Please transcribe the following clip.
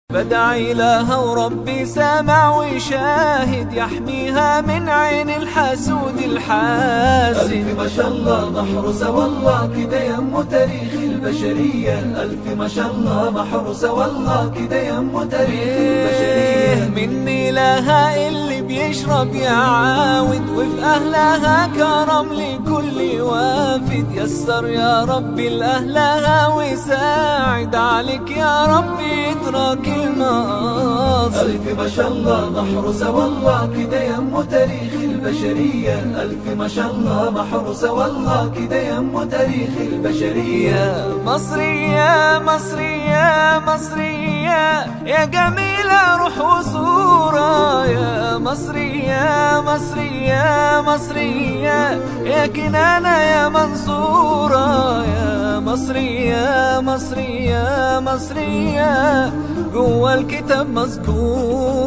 بدعي لها وربي سامع ويشاهد، يحميها من عين الحسود الحاسد. ألف ما شاء الله محروسة والله كده يم تاريخ البشرية. ألف ما شاء الله محروسة والله كده يم تاريخ البشرية. مني لها اللي بيشرب يعاود، وفي أهلها كرم لكل وافد. يسر يا ربي لأهلها وساعد، عليك يا ربي ادراك المقاصد. ألف ما شاء الله محروسة والله كده يم تاريخ البشرية. ألف ما شاء الله محروسة والله كده يم تاريخ البشرية. يا مصرية مصرية مصرية يا جميلة روح وصورة. يا مصرية مصرية مصرية يا كنانة يا منصورة. يا مصرية مصرية مصرية جوا الكتاب مذكور.